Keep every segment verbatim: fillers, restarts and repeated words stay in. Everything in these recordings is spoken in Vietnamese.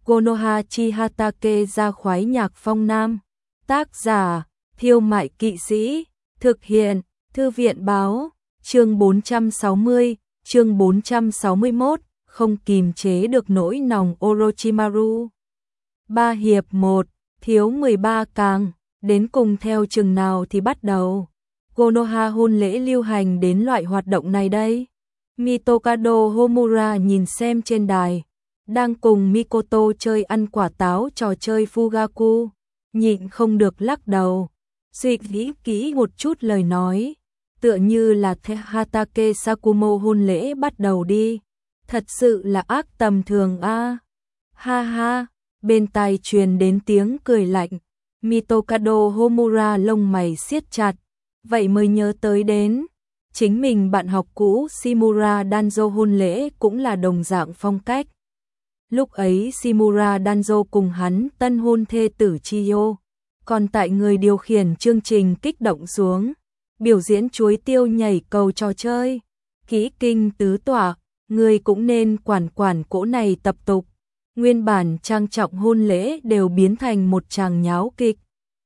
Konoha Chihatake ra khoái nhạc phong nam. Tác giả, Thiêu Mại Kỵ Sĩ. Thực hiện, Thư viện Báo. Chương bốn trăm sáu mươi, chương bốn trăm sáu mươi mốt, không kìm chế được nỗi nòng Orochimaru. Ba hiệp một, thiếu mười ba càng, đến cùng theo chừng nào thì bắt đầu. Konoha hôn lễ lưu hành đến loại hoạt động này đây. Mitokado Homura nhìn xem trên đài, đang cùng Mikoto chơi ăn quả táo trò chơi Fugaku, nhịn không được lắc đầu, suy nghĩ kỹ một chút lời nói, tựa như là Hatake Sakumo hôn lễ bắt đầu đi, thật sự là ác tầm thường a. À. Ha ha, bên tai truyền đến tiếng cười lạnh, Mitokado Homura lông mày siết chặt, vậy mới nhớ tới đến, chính mình bạn học cũ Shimura Danzo hôn lễ cũng là đồng dạng phong cách. Lúc ấy Shimura Danzo cùng hắn tân hôn thê tử Chiyo, còn tại người điều khiển chương trình kích động xuống, biểu diễn chuối tiêu nhảy cầu trò chơi, kỹ kinh tứ tỏa, người cũng nên quản quản cỗ này tập tục. Nguyên bản trang trọng hôn lễ đều biến thành một tràng nháo kịch.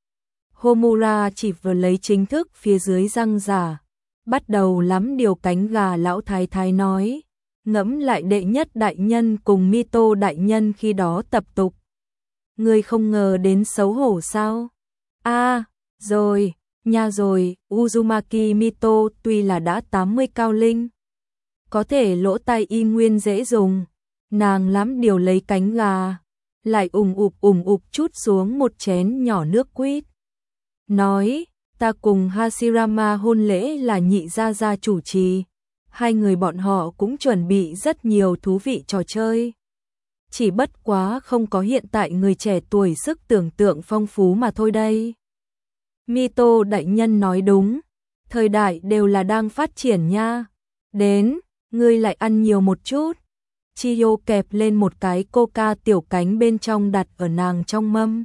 Homura chỉ vừa lấy chính thức phía dưới răng giả, bắt đầu lắm điều cánh gà lão thái thái nói, ngẫm lại đệ nhất đại nhân cùng Mito đại nhân khi đó tập tục. Người không ngờ đến xấu hổ sao? A, à, rồi, nha rồi, Uzumaki Mito tuy là đã tám mươi cao linh, có thể lỗ tai y nguyên dễ dùng, nàng lắm điều lấy cánh gà, lại ủng ụp ủng ụp chút xuống một chén nhỏ nước quýt. Nói, ta cùng Hashirama hôn lễ là nhị gia gia chủ trì, hai người bọn họ cũng chuẩn bị rất nhiều thú vị trò chơi. Chỉ bất quá không có hiện tại người trẻ tuổi sức tưởng tượng phong phú mà thôi đây. Mito đại nhân nói đúng, thời đại đều là đang phát triển nha. Đến, ngươi lại ăn nhiều một chút. Chiyo kẹp lên một cái coca tiểu cánh bên trong đặt ở nàng trong mâm.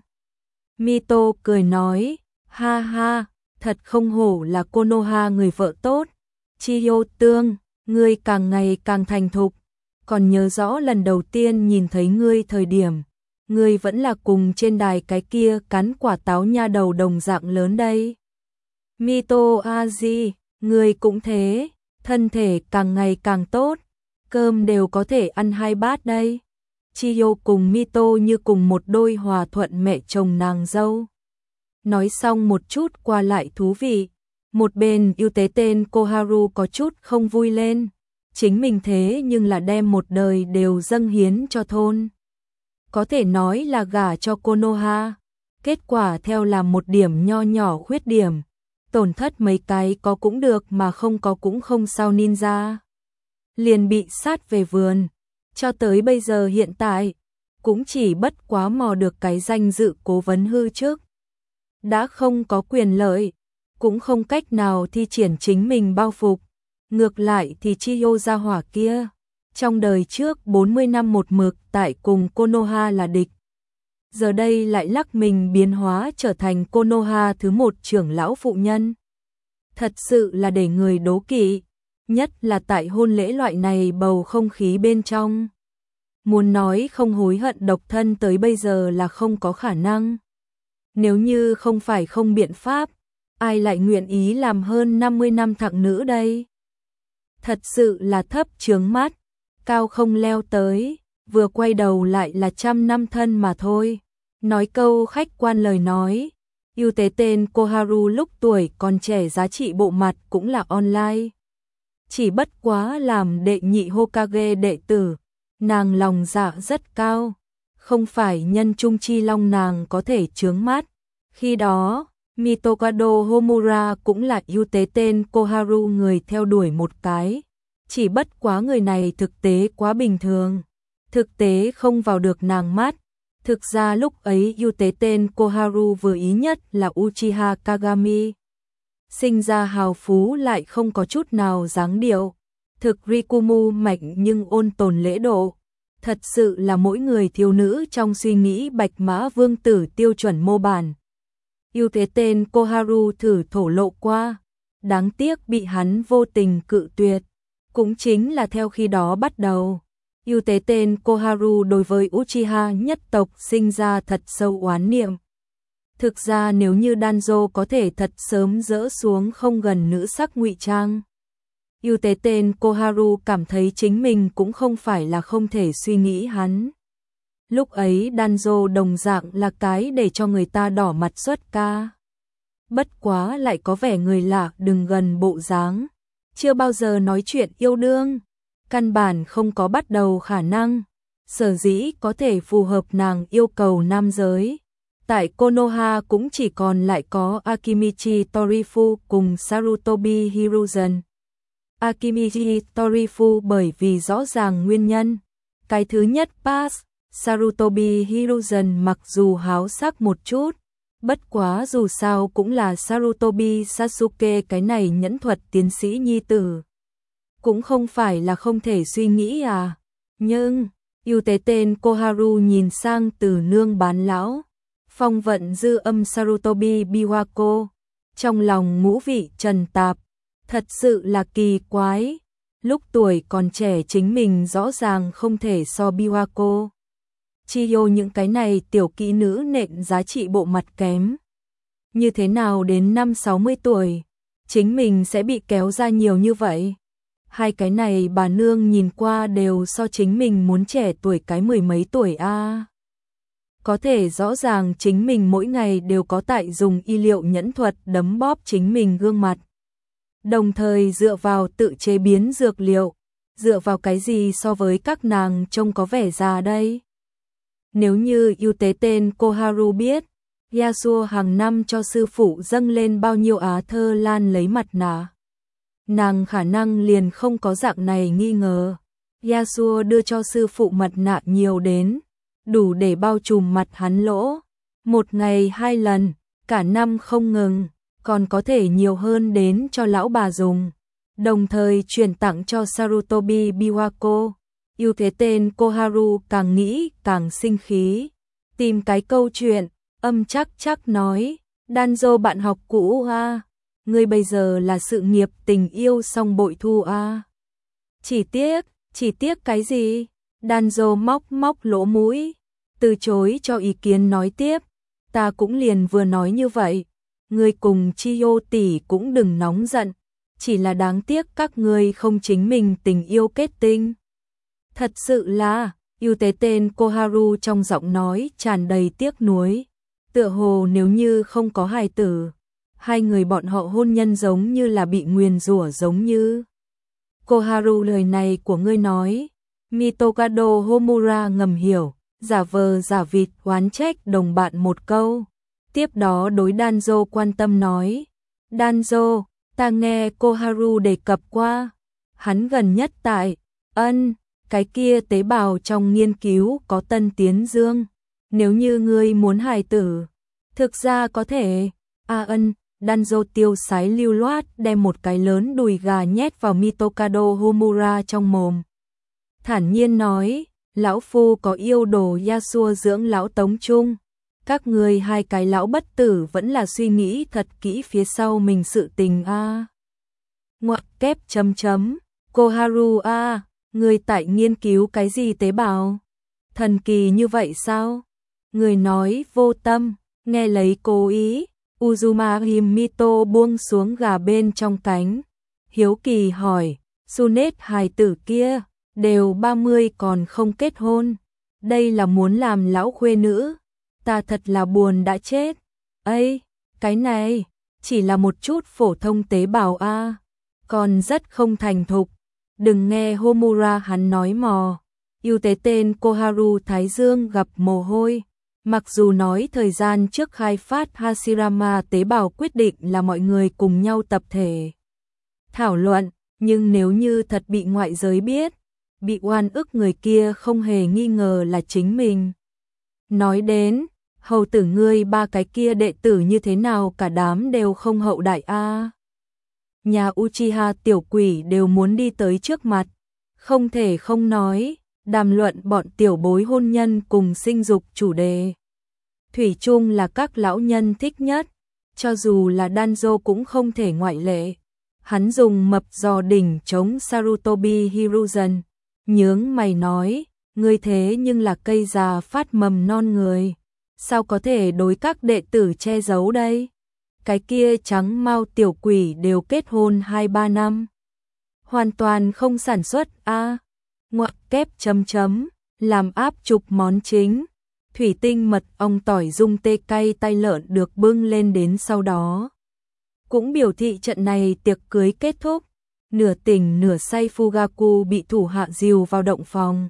Mito cười nói, ha ha, thật không hổ là Konoha người vợ tốt. Chiyo tương, ngươi càng ngày càng thành thục, còn nhớ rõ lần đầu tiên nhìn thấy ngươi thời điểm, ngươi vẫn là cùng trên đài cái kia cắn quả táo nha đầu đồng dạng lớn đây. Mito Aji, ngươi cũng thế, thân thể càng ngày càng tốt, cơm đều có thể ăn hai bát đây. Chiyo cùng Mito như cùng một đôi hòa thuận mẹ chồng nàng dâu. Nói xong một chút qua lại thú vị, một bên ưu tế tên Koharu có chút không vui lên, chính mình thế nhưng là đem một đời đều dâng hiến cho thôn. Có thể nói là gả cho Konoha, kết quả theo là một điểm nho nhỏ khuyết điểm, tổn thất mấy cái có cũng được mà không có cũng không sao ninja. Liền bị sát về vườn, cho tới bây giờ hiện tại, cũng chỉ bất quá mò được cái danh dự cố vấn hư trước. Đã không có quyền lợi, cũng không cách nào thi triển chính mình bao phục. Ngược lại thì Chiyo gia hỏa kia, trong đời trước bốn mươi năm một mực tại cùng Konoha là địch. Giờ đây lại lắc mình biến hóa trở thành Konoha thứ một trưởng lão phụ nhân. Thật sự là để người đố kỵ, nhất là tại hôn lễ loại này bầu không khí bên trong. Muốn nói không hối hận độc thân tới bây giờ là không có khả năng. Nếu như không phải không biện pháp, ai lại nguyện ý làm hơn năm mươi năm thặng nữ đây? Thật sự là thấp chướng mắt, cao không leo tới, vừa quay đầu lại là trăm năm thân mà thôi. Nói câu khách quan lời nói, ưu tế tên Koharu lúc tuổi còn trẻ giá trị bộ mặt cũng là online. Chỉ bất quá làm đệ nhị Hokage đệ tử, nàng lòng dạ rất cao, không phải nhân trung chi long nàng có thể chướng mắt. Khi đó, Mitokado Homura cũng là ưu tế tên Koharu người theo đuổi một cái, chỉ bất quá người này thực tế quá bình thường, thực tế không vào được nàng mắt. Thực ra lúc ấy ưu tế tên Koharu vừa ý nhất là Uchiha Kagami. Sinh ra hào phú lại không có chút nào dáng điệu, thực Rikumu mạnh nhưng ôn tồn lễ độ. Thật sự là mỗi người thiếu nữ trong suy nghĩ bạch mã vương tử tiêu chuẩn mô bản. Ưu tế tên Koharu thử thổ lộ qua, đáng tiếc bị hắn vô tình cự tuyệt, cũng chính là theo khi đó bắt đầu, Ưu tế tên Koharu đối với Uchiha nhất tộc sinh ra thật sâu oán niệm. Thực ra nếu như Danzo có thể thật sớm dỡ xuống không gần nữ sắc ngụy trang, ưu tế tên Koharu cảm thấy chính mình cũng không phải là không thể suy nghĩ hắn. Lúc ấy Danzo đồng dạng là cái để cho người ta đỏ mặt xuất ca. Bất quá lại có vẻ người lạ đừng gần bộ dáng, chưa bao giờ nói chuyện yêu đương, căn bản không có bắt đầu khả năng, sở dĩ có thể phù hợp nàng yêu cầu nam giới. Tại Konoha cũng chỉ còn lại có Akimichi Torifu cùng Sarutobi Hiruzen. Akimichi Torifu bởi vì rõ ràng nguyên nhân. Cái thứ nhất pass, Sarutobi Hiruzen mặc dù háo sắc một chút, bất quá dù sao cũng là Sarutobi Sasuke cái này nhẫn thuật tiến sĩ nhi tử. Cũng không phải là không thể suy nghĩ à. Nhưng, ưu tế tên Koharu nhìn sang từ nương bán lão. Phong vận dư âm Sarutobi Biwako. Trong lòng ngũ vị trần tạp. Thật sự là kỳ quái. Lúc tuổi còn trẻ chính mình rõ ràng không thể so Biwako Chiyo những cái này tiểu kỹ nữ nện giá trị bộ mặt kém. Như thế nào đến năm sáu mươi tuổi, chính mình sẽ bị kéo ra nhiều như vậy? Hai cái này bà nương nhìn qua đều so chính mình muốn trẻ tuổi cái mười mấy tuổi a. À. Có thể rõ ràng chính mình mỗi ngày đều có tại dùng y liệu nhẫn thuật đấm bóp chính mình gương mặt. Đồng thời dựa vào tự chế biến dược liệu, dựa vào cái gì so với các nàng trông có vẻ già đây? Nếu như ưu tế tên Koharu biết, Yasuo hàng năm cho sư phụ dâng lên bao nhiêu á thơ lan lấy mặt nạ, nàng khả năng liền không có dạng này nghi ngờ. Yasuo đưa cho sư phụ mặt nạ nhiều đến, đủ để bao trùm mặt hắn lỗ. Một ngày hai lần, cả năm không ngừng, còn có thể nhiều hơn đến cho lão bà dùng. Đồng thời truyền tặng cho Sarutobi Biwako. Ưu thế tên Koharu càng nghĩ càng sinh khí. Tìm cái câu chuyện, âm chắc chắc nói, Danzo bạn học cũ a, ngươi bây giờ là sự nghiệp tình yêu song bội thu a. Chỉ tiếc, chỉ tiếc cái gì? Danzo móc móc lỗ mũi, từ chối cho ý kiến nói tiếp, ta cũng liền vừa nói như vậy, ngươi cùng Chiyo tỷ cũng đừng nóng giận, chỉ là đáng tiếc các ngươi không chính mình tình yêu kết tinh. Thật sự là, ưu tế tên Koharu trong giọng nói tràn đầy tiếc nuối, tựa hồ nếu như không có hài tử, hai người bọn họ hôn nhân giống như là bị nguyền rủa giống như. Koharu, lời này của ngươi nói, Mitokado Homura ngầm hiểu, giả vờ giả vịt oán trách đồng bạn một câu. Tiếp đó đối Danzo quan tâm nói, Danzo, ta nghe Koharu đề cập qua, hắn gần nhất tại, ân, cái kia tế bào trong nghiên cứu có tân tiến dương, nếu như ngươi muốn hài tử, thực ra có thể, a ân, Danzo tiêu sái lưu loát đem một cái lớn đùi gà nhét vào Mitokado Homura trong mồm. Thản nhiên nói, lão phu có yêu đồ Yasuo dưỡng lão tống chung. Các người hai cái lão bất tử vẫn là suy nghĩ thật kỹ phía sau mình sự tình a. À. Ngoặc kép chấm chấm, Koharu a, à, người tại nghiên cứu cái gì tế bào? Thần kỳ như vậy sao? Người nói vô tâm, nghe lấy cố ý, Uzuma Himito buông xuống gà bên trong cánh. Hiếu kỳ hỏi, Sunet hài tử kia, đều ba mươi còn không kết hôn. Đây là muốn làm lão khuê nữ. Ta thật là buồn đã chết. Ây, cái này, chỉ là một chút phổ thông tế bào a, à, còn rất không thành thục. Đừng nghe Homura hắn nói mò. Ưu tế tên Koharu Thái Dương gặp mồ hôi. Mặc dù nói thời gian trước khai phát Hashirama tế bào quyết định là mọi người cùng nhau tập thể thảo luận, nhưng nếu như thật bị ngoại giới biết, bị oan ức người kia không hề nghi ngờ là chính mình. Nói đến, hầu tử ngươi ba cái kia đệ tử như thế nào cả đám đều không hậu đại a. À. Nhà Uchiha tiểu quỷ đều muốn đi tới trước mặt, không thể không nói, đàm luận bọn tiểu bối hôn nhân cùng sinh dục chủ đề. Thủy chung là các lão nhân thích nhất, cho dù là Danzo cũng không thể ngoại lệ. Hắn dùng mập giò đỉnh chống Sarutobi Hiruzen, nhướng mày nói, ngươi thế nhưng là cây già phát mầm non người, sao có thể đối các đệ tử che giấu đây? Cái kia trắng mau tiểu quỷ đều kết hôn hai ba năm. Hoàn toàn không sản xuất a à. Ngoặc kép chấm chấm, làm áp chục món chính. Thủy tinh mật ong tỏi dung tê cay tay lợn được bưng lên đến sau đó. Cũng biểu thị trận này tiệc cưới kết thúc. Nửa tỉnh nửa say Fugaku bị thủ hạ dìu vào động phòng.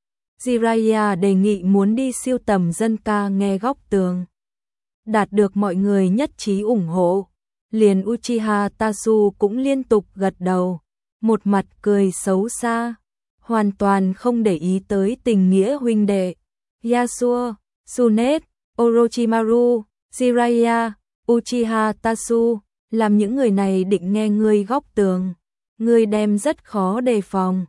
Jiraiya đề nghị muốn đi siêu tầm dân ca nghe góc tường. Đạt được mọi người nhất trí ủng hộ. Liền Uchiha Tasu cũng liên tục gật đầu. Một mặt cười xấu xa. Hoàn toàn không để ý tới tình nghĩa huynh đệ. Yasuo, Tsunade, Orochimaru, Jiraiya, Uchiha Tasu. Làm những người này định nghe ngươi góc tường. Ngươi đem rất khó đề phòng.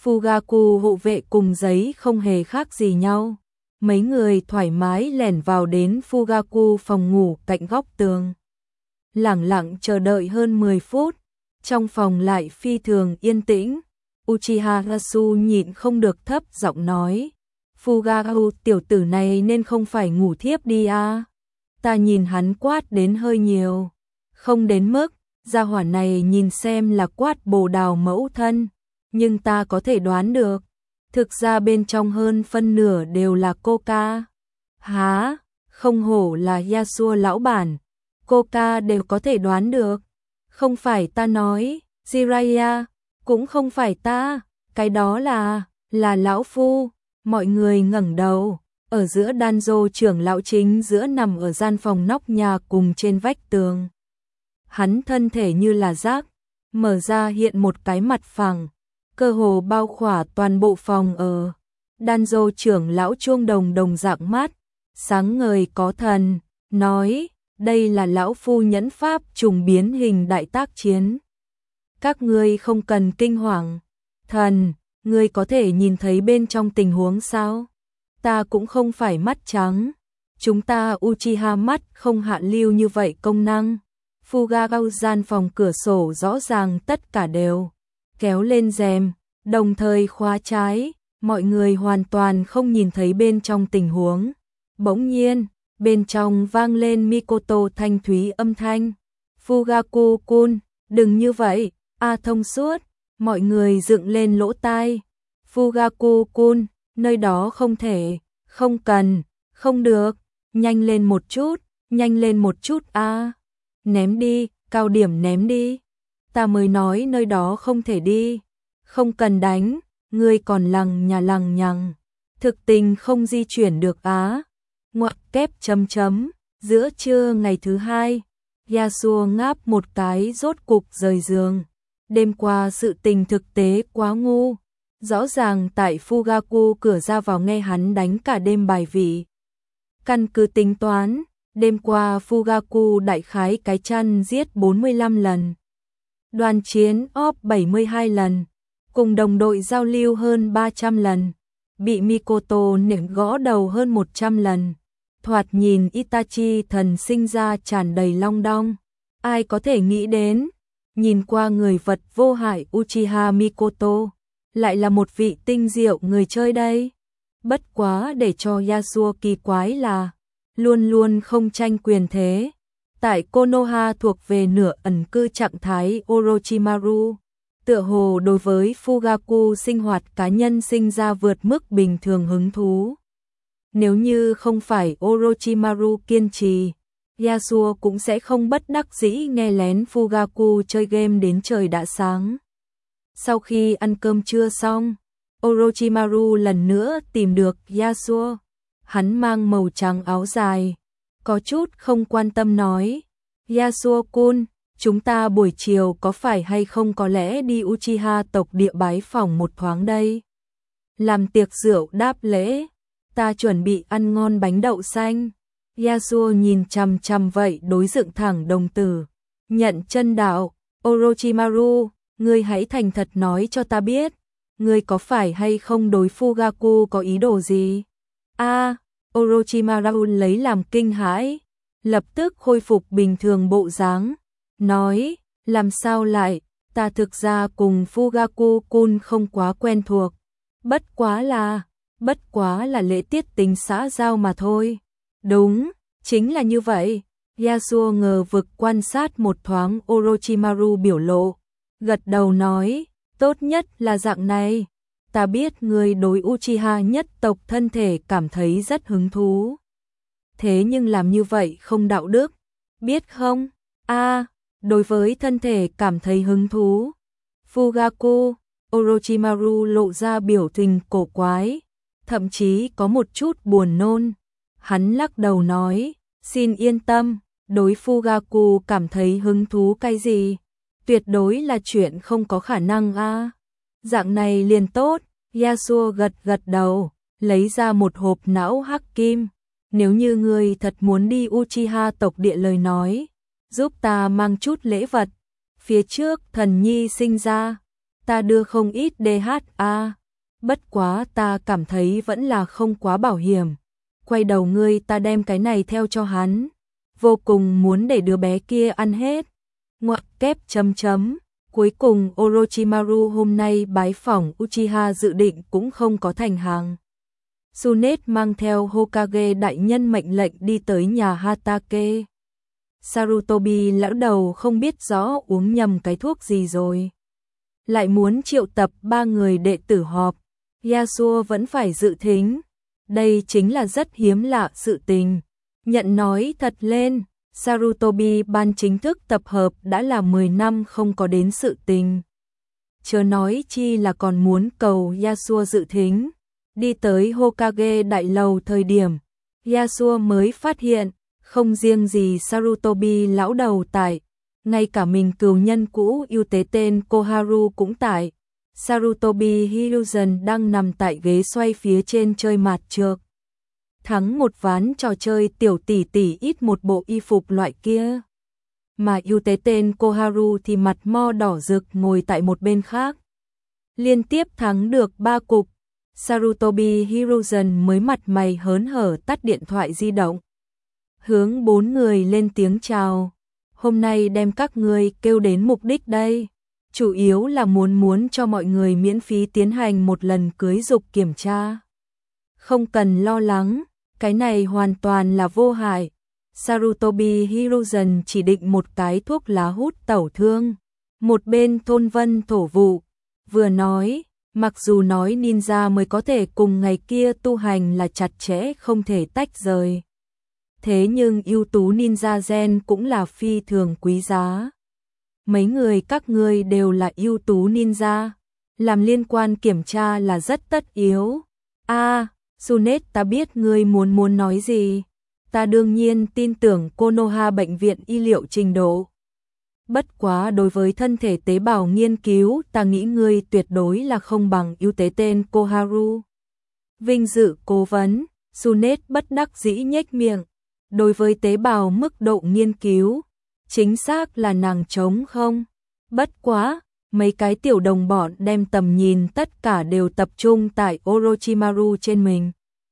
Fugaku hộ vệ cùng giấy không hề khác gì nhau. Mấy người thoải mái lẻn vào đến Fugaku phòng ngủ cạnh góc tường. Lẳng lặng chờ đợi hơn mười phút. Trong phòng lại phi thường yên tĩnh. Uchiha Tasu nhịn không được thấp giọng nói. Fugaku tiểu tử này nên không phải ngủ thiếp đi à. Ta nhìn hắn quát đến hơi nhiều. Không đến mức, gia hỏa này nhìn xem là quát bồ đào mẫu thân. Nhưng ta có thể đoán được. Thực ra bên trong hơn phân nửa đều là coca. Há, không hổ là Yasuo lão bản. Coca đều có thể đoán được. Không phải ta nói, Jiraiya, cũng không phải ta. Cái đó là, là lão phu. Mọi người ngẩng đầu. Ở giữa Danzo trưởng lão chính giữa nằm ở gian phòng nóc nhà cùng trên vách tường. Hắn thân thể như là rác, mở ra hiện một cái mặt phẳng, cơ hồ bao khỏa toàn bộ phòng ở. Danzo trưởng lão chuông đồng đồng dạng mát, sáng ngời có thần, nói, đây là lão phu nhẫn pháp trùng biến hình đại tác chiến. Các ngươi không cần kinh hoàng. Thần, ngươi có thể nhìn thấy bên trong tình huống sao? Ta cũng không phải mắt trắng. Chúng ta Uchiha mắt không hạ lưu như vậy công năng. Fugaku gian phòng cửa sổ rõ ràng tất cả đều kéo lên rèm, đồng thời khóa trái, mọi người hoàn toàn không nhìn thấy bên trong tình huống. Bỗng nhiên, bên trong vang lên Mikoto thanh thúy âm thanh. Fugaku-kun, đừng như vậy, a thông suốt, mọi người dựng lên lỗ tai. Fugaku-kun, nơi đó không thể, không cần, không được, nhanh lên một chút, nhanh lên một chút a. Ném đi, cao điểm ném đi. Ta mới nói nơi đó không thể đi. Không cần đánh, ngươi còn lằng nhà lằng nhằng. Thực tình không di chuyển được á. Ngoặc kép chấm chấm, giữa trưa ngày thứ hai, Yasuo ngáp một cái rốt cục rời giường. Đêm qua sự tình thực tế quá ngu. Rõ ràng tại Fugaku cửa ra vào nghe hắn đánh cả đêm bài vị. Căn cứ tính toán, đêm qua Fugaku đại khái cái chăn giết bốn mươi lăm lần. Đoàn chiến óp bảy mươi hai lần. Cùng đồng đội giao lưu hơn ba trăm lần. Bị Mikoto nện gõ đầu hơn một trăm lần. Thoạt nhìn Itachi thần sinh ra tràn đầy long đong. Ai có thể nghĩ đến, nhìn qua người vật vô hại Uchiha Mikoto, lại là một vị tinh diệu người chơi đây. Bất quá để cho Yasuo kỳ quái là, luôn luôn không tranh quyền thế. Tại Konoha thuộc về nửa ẩn cư trạng thái Orochimaru, tựa hồ đối với Fugaku sinh hoạt cá nhân sinh ra vượt mức bình thường hứng thú. Nếu như không phải Orochimaru kiên trì, Yasuo cũng sẽ không bất đắc dĩ nghe lén Fugaku chơi game đến trời đã sáng. Sau khi ăn cơm trưa xong, Orochimaru lần nữa tìm được Yasuo. Hắn mang màu trắng áo dài, có chút không quan tâm nói, Yasuo-kun, chúng ta buổi chiều có phải hay không có lẽ đi Uchiha tộc địa bái phỏng một thoáng đây. Làm tiệc rượu đáp lễ, ta chuẩn bị ăn ngon bánh đậu xanh. Yasuo nhìn chằm chằm vậy đối dựng thẳng đồng tử, nhận chân đạo, Orochimaru, ngươi hãy thành thật nói cho ta biết, ngươi có phải hay không đối Fugaku có ý đồ gì? A, à, Orochimaru lấy làm kinh hãi, lập tức khôi phục bình thường bộ dáng, nói, làm sao lại, ta thực ra cùng Fugaku-kun không quá quen thuộc, Bất quá là, bất quá là lễ tiết tình xã giao mà thôi. Đúng, chính là như vậy. Yasuo ngờ vực quan sát một thoáng Orochimaru biểu lộ, gật đầu nói, tốt nhất là dạng này. Ta biết người đối Uchiha nhất tộc thân thể cảm thấy rất hứng thú. Thế nhưng làm như vậy không đạo đức, biết không? A, à, đối với thân thể cảm thấy hứng thú. Fugaku, Orochimaru lộ ra biểu tình cổ quái, thậm chí có một chút buồn nôn. Hắn lắc đầu nói, xin yên tâm, đối Fugaku cảm thấy hứng thú cái gì? Tuyệt đối là chuyện không có khả năng a. À. Dạng này liền tốt. Yasuo gật gật đầu, lấy ra một hộp não hắc kim. Nếu như ngươi thật muốn đi Uchiha tộc địa lời nói, giúp ta mang chút lễ vật. Phía trước thần nhi sinh ra, ta đưa không ít đê hát a. Bất quá ta cảm thấy vẫn là không quá bảo hiểm. Quay đầu ngươi ta đem cái này theo cho hắn. Vô cùng muốn để đứa bé kia ăn hết. Ngoặc kép chấm chấm. Cuối cùng Orochimaru hôm nay bái phỏng Uchiha dự định cũng không có thành hàng. Tsunade mang theo Hokage đại nhân mệnh lệnh đi tới nhà Hatake. Sarutobi lão đầu không biết rõ uống nhầm cái thuốc gì rồi. Lại muốn triệu tập ba người đệ tử họp. Yasuo vẫn phải dự thính. Đây chính là rất hiếm lạ sự tình. Nhận nói thật lên. Sarutobi ban chính thức tập hợp đã là mười năm không có đến sự tình. Chớ nói chi là còn muốn cầu Yasuo dự thính. Đi tới Hokage đại lầu thời điểm, Yasuo mới phát hiện, không riêng gì Sarutobi lão đầu tại, ngay cả mình cừu nhân cũ yêu tế tên Koharu cũng tại. Sarutobi Hiruzen đang nằm tại ghế xoay phía trên chơi mạt trược. Thắng một ván trò chơi tiểu tỷ tỷ ít một bộ y phục loại kia. Mà yêu tế tên Koharu thì mặt mo đỏ rực ngồi tại một bên khác. Liên tiếp thắng được ba cục, Sarutobi Hiruzen mới mặt mày hớn hở tắt điện thoại di động. Hướng bốn người lên tiếng chào. Hôm nay đem các người kêu đến mục đích đây. Chủ yếu là muốn muốn cho mọi người miễn phí tiến hành một lần cưới dục kiểm tra. Không cần lo lắng. Cái này hoàn toàn là vô hại. Sarutobi Hiruzen chỉ định một cái thuốc lá hút tẩu thương. Một bên thôn vân thổ vụ. Vừa nói, mặc dù nói ninja mới có thể cùng ngày kia tu hành là chặt chẽ không thể tách rời. Thế nhưng ưu tú ninja gen cũng là phi thường quý giá. Mấy người các ngươi đều là ưu tú ninja. Làm liên quan kiểm tra là rất tất yếu. A à, Tsunade ta biết ngươi muốn muốn nói gì. Ta đương nhiên tin tưởng Konoha bệnh viện y liệu trình độ. Bất quá đối với thân thể tế bào nghiên cứu ta nghĩ ngươi tuyệt đối là không bằng ưu tế tên Koharu. Vinh dự cố vấn, Tsunade bất đắc dĩ nhếch miệng. Đối với tế bào mức độ nghiên cứu, chính xác là nàng trống không. Bất quá, mấy cái tiểu đồng bọn đem tầm nhìn tất cả đều tập trung tại Orochimaru trên mình.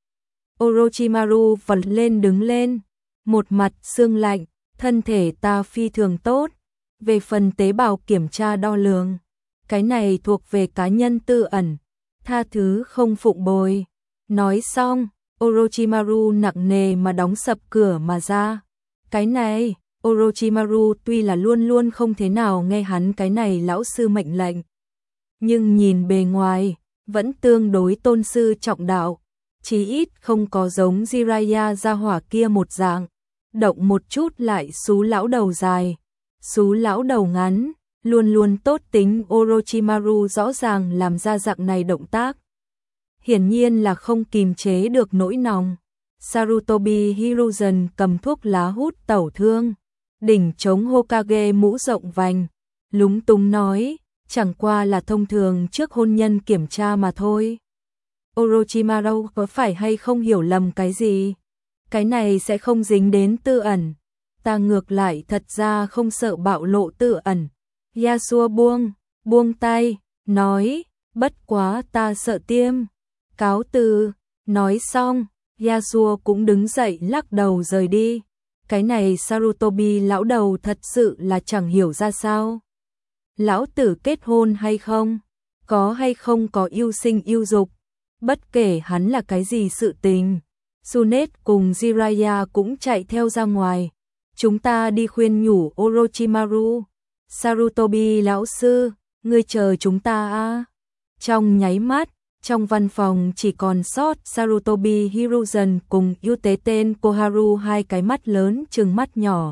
Orochimaru vật lên đứng lên, một mặt sương lạnh, thân thể ta phi thường tốt. Về phần tế bào kiểm tra đo lường, cái này thuộc về cá nhân tư ẩn, tha thứ không phụng bồi. Nói xong, Orochimaru nặng nề mà đóng sập cửa mà ra. Cái này, Orochimaru tuy là luôn luôn không thế nào nghe hắn cái này lão sư mệnh lệnh, nhưng nhìn bề ngoài, vẫn tương đối tôn sư trọng đạo, chí ít không có giống Jiraiya gia hỏa kia một dạng, động một chút lại xú lão đầu dài, xú lão đầu ngắn, luôn luôn tốt tính. Orochimaru rõ ràng làm ra dạng này động tác. Hiển nhiên là không kìm chế được nỗi nòng. Sarutobi Hiruzen cầm thuốc lá hút tẩu thương, đỉnh chống Hokage mũ rộng vành, lúng túng nói, chẳng qua là thông thường trước hôn nhân kiểm tra mà thôi. Orochimaru có phải hay không hiểu lầm cái gì? Cái này sẽ không dính đến tư ẩn. Ta ngược lại thật ra không sợ bạo lộ tư ẩn. Yasuo buông, buông tay, nói, bất quá ta sợ tiêm. Cáo từ, nói xong, Yasuo cũng đứng dậy lắc đầu rời đi. Cái này Sarutobi lão đầu thật sự là chẳng hiểu ra sao. Lão tử kết hôn hay không? Có hay không có yêu sinh yêu dục? Bất kể hắn là cái gì sự tình, Sunet cùng Jiraiya cũng chạy theo ra ngoài. Chúng ta đi khuyên nhủ Orochimaru. Sarutobi lão sư, ngươi chờ chúng ta a. Trong nháy mắt, trong văn phòng chỉ còn sót Sarutobi Hiruzen cùng Yuteten Koharu, hai cái mắt lớn trừng mắt nhỏ.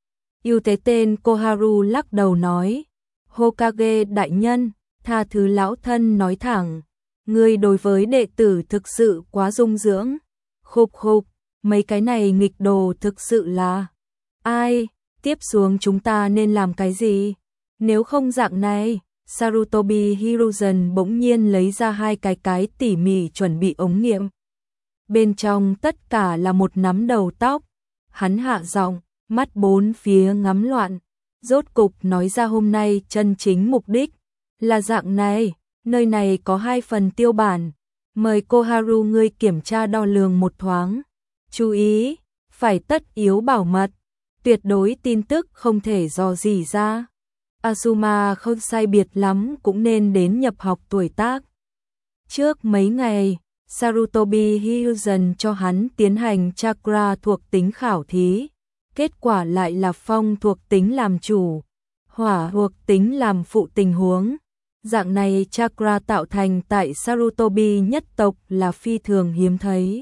Yuteten Koharu lắc đầu nói, Hokage đại nhân, tha thứ lão thân nói thẳng, ngươi đối với đệ tử thực sự quá dung dưỡng. Khục khục, mấy cái này nghịch đồ thực sự là... Ai, tiếp xuống chúng ta nên làm cái gì? Nếu không dạng này, Sarutobi Hiruzen bỗng nhiên lấy ra hai cái cái tỉ mỉ chuẩn bị ống nghiệm. Bên trong tất cả là một nắm đầu tóc. Hắn hạ giọng, mắt bốn phía ngắm loạn. Rốt cục nói ra hôm nay chân chính mục đích. Là dạng này, nơi này có hai phần tiêu bản. Mời Koharu ngươi kiểm tra đo lường một thoáng. Chú ý, phải tất yếu bảo mật. Tuyệt đối tin tức không thể dò dỉ ra. Azuma không sai biệt lắm cũng nên đến nhập học tuổi tác. Trước mấy ngày, Sarutobi Hiruzen cho hắn tiến hành chakra thuộc tính khảo thí. Kết quả lại là phong thuộc tính làm chủ, hỏa thuộc tính làm phụ tình huống. Dạng này chakra tạo thành tại Sarutobi nhất tộc là phi thường hiếm thấy.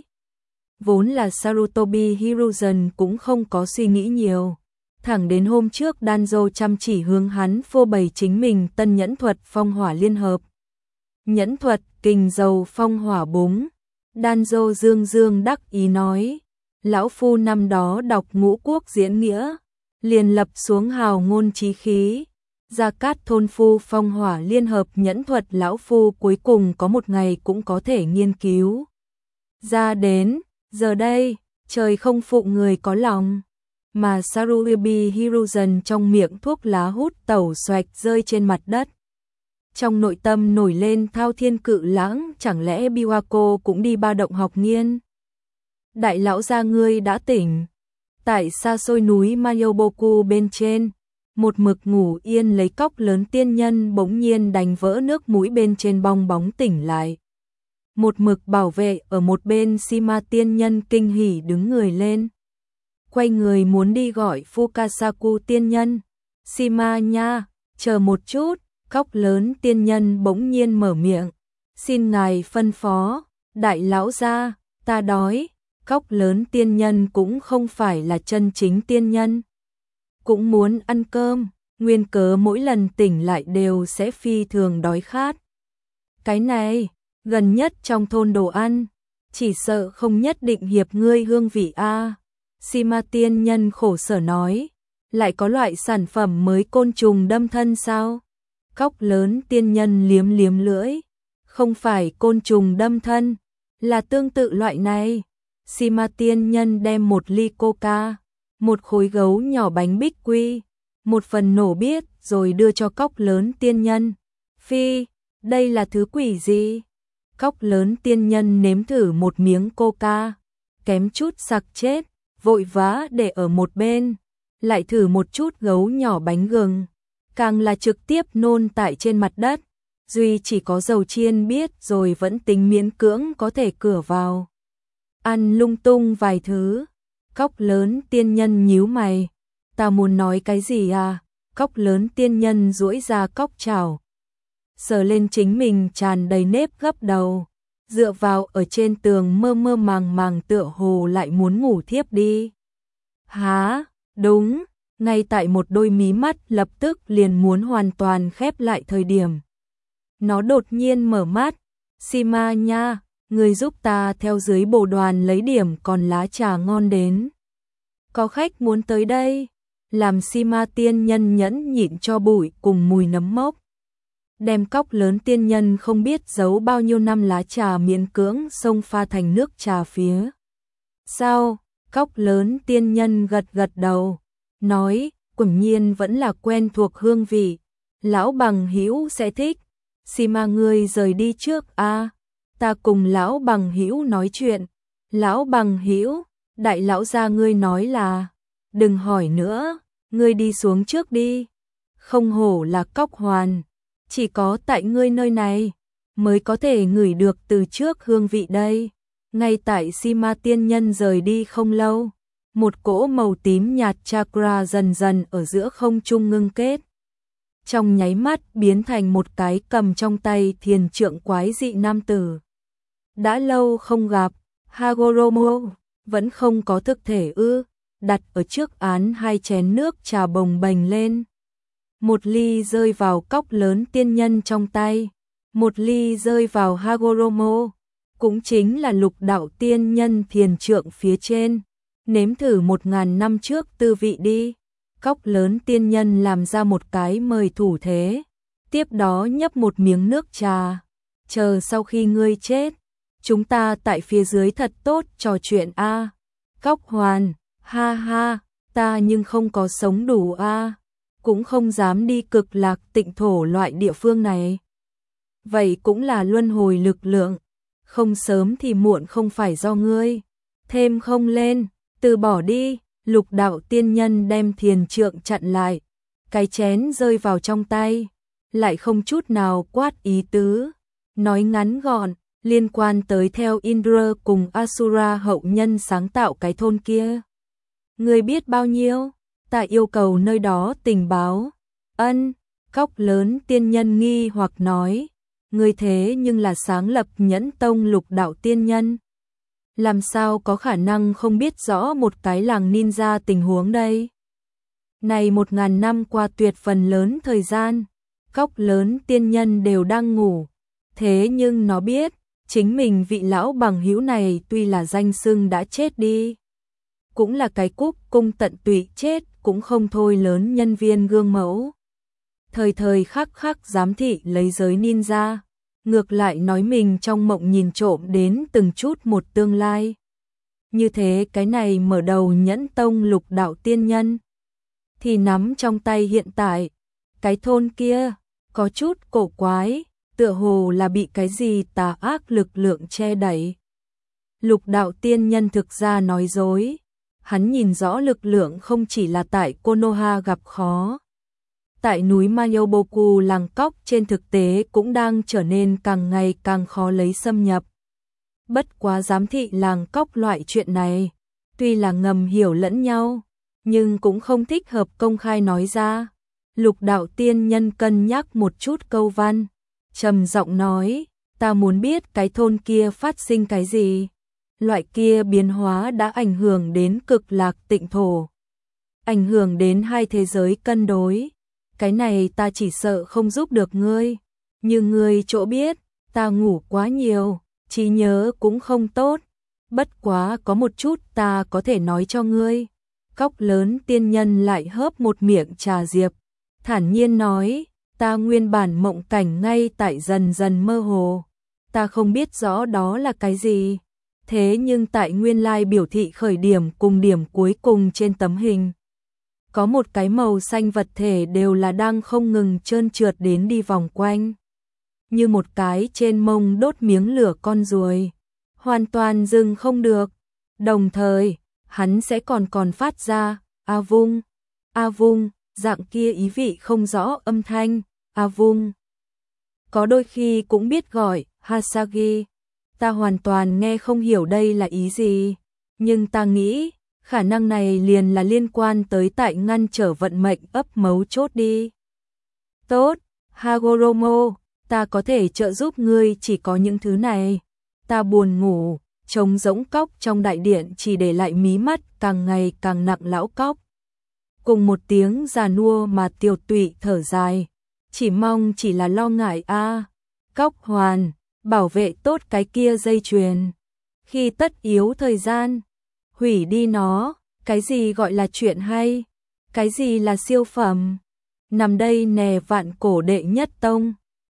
Vốn là Sarutobi Hiruzen cũng không có suy nghĩ nhiều. Thẳng đến hôm trước Danzo chăm chỉ hướng hắn phô bày chính mình tân nhẫn thuật phong hỏa liên hợp. Nhẫn thuật kình dầu phong hỏa búng. Danzo dương dương đắc ý nói, lão phu năm đó đọc ngũ quốc diễn nghĩa, liền lập xuống hào ngôn chí khí. Gia Cát thôn phu phong hỏa liên hợp nhẫn thuật lão phu cuối cùng có một ngày cũng có thể nghiên cứu ra đến. Giờ đây, trời không phụ người có lòng. Mà Sarutobi Hiruzen trong miệng thuốc lá hút tẩu xoạch rơi trên mặt đất. Trong nội tâm nổi lên thao thiên cự lãng, chẳng lẽ Biwako cũng đi ba động học nghiên? Đại lão gia ngươi đã tỉnh. Tại xa xôi núi Mayoboku bên trên, một mực ngủ yên lấy cóc lớn tiên nhân bỗng nhiên đánh vỡ nước mũi bên trên bong bóng tỉnh lại. Một mực bảo vệ ở một bên Shima tiên nhân kinh hỉ đứng người lên. Quay người muốn đi gọi Fukasaku tiên nhân. Shima nha, chờ một chút, cóc lớn tiên nhân bỗng nhiên mở miệng. Xin ngài phân phó, đại lão gia, ta đói. Cóc lớn tiên nhân cũng không phải là chân chính tiên nhân. Cũng muốn ăn cơm, nguyên cớ mỗi lần tỉnh lại đều sẽ phi thường đói khát. Cái này, gần nhất trong thôn đồ ăn, chỉ sợ không nhất định hiệp ngươi hương vị a. Shima tiên nhân khổ sở nói, lại có loại sản phẩm mới côn trùng đâm thân sao? Cóc lớn tiên nhân liếm liếm lưỡi, không phải côn trùng đâm thân, là tương tự loại này. Shima tiên nhân đem một ly coca, một khối gấu nhỏ bánh bích quy, một phần nổ biết rồi đưa cho cóc lớn tiên nhân. Phi, đây là thứ quỷ gì? Cóc lớn tiên nhân nếm thử một miếng coca, kém chút sặc chết, vội vã để ở một bên, lại thử một chút gấu nhỏ bánh gừng, càng là trực tiếp nôn tại trên mặt đất. Duy chỉ có dầu chiên biết rồi vẫn tính miễn cưỡng có thể cửa vào. Ăn lung tung vài thứ. Cóc lớn tiên nhân nhíu mày. Ta muốn nói cái gì à? Cóc lớn tiên nhân duỗi ra cóc chảo, sờ lên chính mình tràn đầy nếp gấp đầu, dựa vào ở trên tường mơ mơ màng màng tựa hồ lại muốn ngủ thiếp đi. Hả? Đúng, ngay tại một đôi mí mắt lập tức liền muốn hoàn toàn khép lại thời điểm. Nó đột nhiên mở mắt. Shima nha, người giúp ta theo dưới bồ đoàn lấy điểm còn lá trà ngon đến. Có khách muốn tới đây. Làm Shima tiên nhân nhẫn nhịn cho bụi cùng mùi nấm mốc. Đem cóc lớn tiên nhân không biết giấu bao nhiêu năm lá trà miễn cưỡng xông pha thành nước trà phía. Sao? Cóc lớn tiên nhân gật gật đầu, nói, quả nhiên vẫn là quen thuộc hương vị. Lão bằng hữu sẽ thích. Shima ngươi rời đi trước a, à, ta cùng lão bằng hữu nói chuyện. Lão bằng hữu, đại lão gia ngươi nói là, đừng hỏi nữa, ngươi đi xuống trước đi. Không hổ là cóc hoàn, chỉ có tại ngươi nơi này. mới có thể ngửi được từ trước hương vị đây. Ngay tại Sima tiên nhân rời đi không lâu, một cỗ màu tím nhạt chakra dần dần ở giữa không trung ngưng kết. Trong nháy mắt biến thành một cái cầm trong tay thiền trượng quái dị nam tử. Đã lâu không gặp, Hagoromo, vẫn không có thực thể ư? Đặt ở trước án hai chén nước trà bồng bềnh lên. Một ly rơi vào cốc lớn tiên nhân trong tay, một ly rơi vào Hagoromo, cũng chính là lục đạo tiên nhân thiền trượng phía trên. Nếm thử một ngàn năm trước tư vị đi. Cốc lớn tiên nhân làm ra một cái mời thủ thế, tiếp đó nhấp một miếng nước trà. Chờ sau khi ngươi chết, chúng ta tại phía dưới thật tốt trò chuyện a. À. Cốc hoàn, ha ha, ta nhưng không có sống đủ a, à. Cũng không dám đi cực lạc tịnh thổ loại địa phương này. Vậy cũng là luân hồi lực lượng, không sớm thì muộn không phải do ngươi. Thêm không lên, từ bỏ đi. Lục đạo tiên nhân đem thiền trượng chặn lại, cái chén rơi vào trong tay, lại không chút nào quát ý tứ. Nói ngắn gọn, liên quan tới theo Indra cùng Asura hậu nhân sáng tạo cái thôn kia. Ngươi biết bao nhiêu? Ta yêu cầu nơi đó tình báo. Ân, cốc lớn tiên nhân nghi hoặc nói, ngươi thế nhưng là sáng lập Nhẫn Tông lục đạo tiên nhân. Làm sao có khả năng không biết rõ một cái làng ninja tình huống đây? Này một ngàn năm qua tuyệt phần lớn thời gian, cốc lớn tiên nhân đều đang ngủ. Thế nhưng nó biết, chính mình vị lão bằng hữu này tuy là danh xưng đã chết đi, cũng là cái cúc cung tận tụy chết cũng không thôi lớn nhân viên gương mẫu. Thời thời khắc khắc giám thị lấy giới ninja. Ngược lại nói mình trong mộng nhìn trộm đến từng chút một tương lai. Như thế cái này mở đầu Nhẫn Tông lục đạo tiên nhân, thì nắm trong tay hiện tại. Cái thôn kia, có chút cổ quái, tựa hồ là bị cái gì tà ác lực lượng che đẩy. Lục đạo tiên nhân thực ra nói dối. Hắn nhìn rõ lực lượng không chỉ là tại Konoha gặp khó. Tại núi Mayoboku làng cóc trên thực tế cũng đang trở nên càng ngày càng khó lấy xâm nhập. Bất quá giám thị làng cóc loại chuyện này, tuy là ngầm hiểu lẫn nhau, nhưng cũng không thích hợp công khai nói ra. Lục đạo tiên nhân cân nhắc một chút câu văn, trầm giọng nói, ta muốn biết cái thôn kia phát sinh cái gì. Loại kia biến hóa đã ảnh hưởng đến cực lạc tịnh thổ, ảnh hưởng đến hai thế giới cân đối. Cái này ta chỉ sợ không giúp được ngươi. Như ngươi chỗ biết, ta ngủ quá nhiều, trí nhớ cũng không tốt. Bất quá có một chút ta có thể nói cho ngươi. Cốc lớn tiên nhân lại hớp một miệng trà diệp, thản nhiên nói, ta nguyên bản mộng cảnh ngay tại dần dần mơ hồ. Ta không biết rõ đó là cái gì. Thế nhưng tại nguyên lai biểu thị khởi điểm cùng điểm cuối cùng trên tấm hình, có một cái màu xanh vật thể đều là đang không ngừng trơn trượt đến đi vòng quanh. Như một cái trên mông đốt miếng lửa con ruồi. Hoàn toàn dừng không được. Đồng thời, hắn sẽ còn còn phát ra, A vung, A vung, dạng kia ý vị không rõ âm thanh, A vung. Có đôi khi cũng biết gọi, Hasagi. Ta hoàn toàn nghe không hiểu đây là ý gì. Nhưng ta nghĩ, khả năng này liền là liên quan tới tại ngăn trở vận mệnh ấp mấu chốt đi. Tốt, Hagoromo, ta có thể trợ giúp ngươi chỉ có những thứ này. Ta buồn ngủ, trống rỗng cóc trong đại điện chỉ để lại mí mắt càng ngày càng nặng lão cóc. Cùng một tiếng già nua mà tiều tụy thở dài, chỉ mong chỉ là lo ngại a. À. Cóc hoàn, bảo vệ tốt cái kia dây chuyền. Khi tất yếu thời gian, hủy đi nó. Cái gì gọi là chuyện hay? Cái gì là siêu phẩm? Nằm đây nè vạn cổ đệ nhất tông.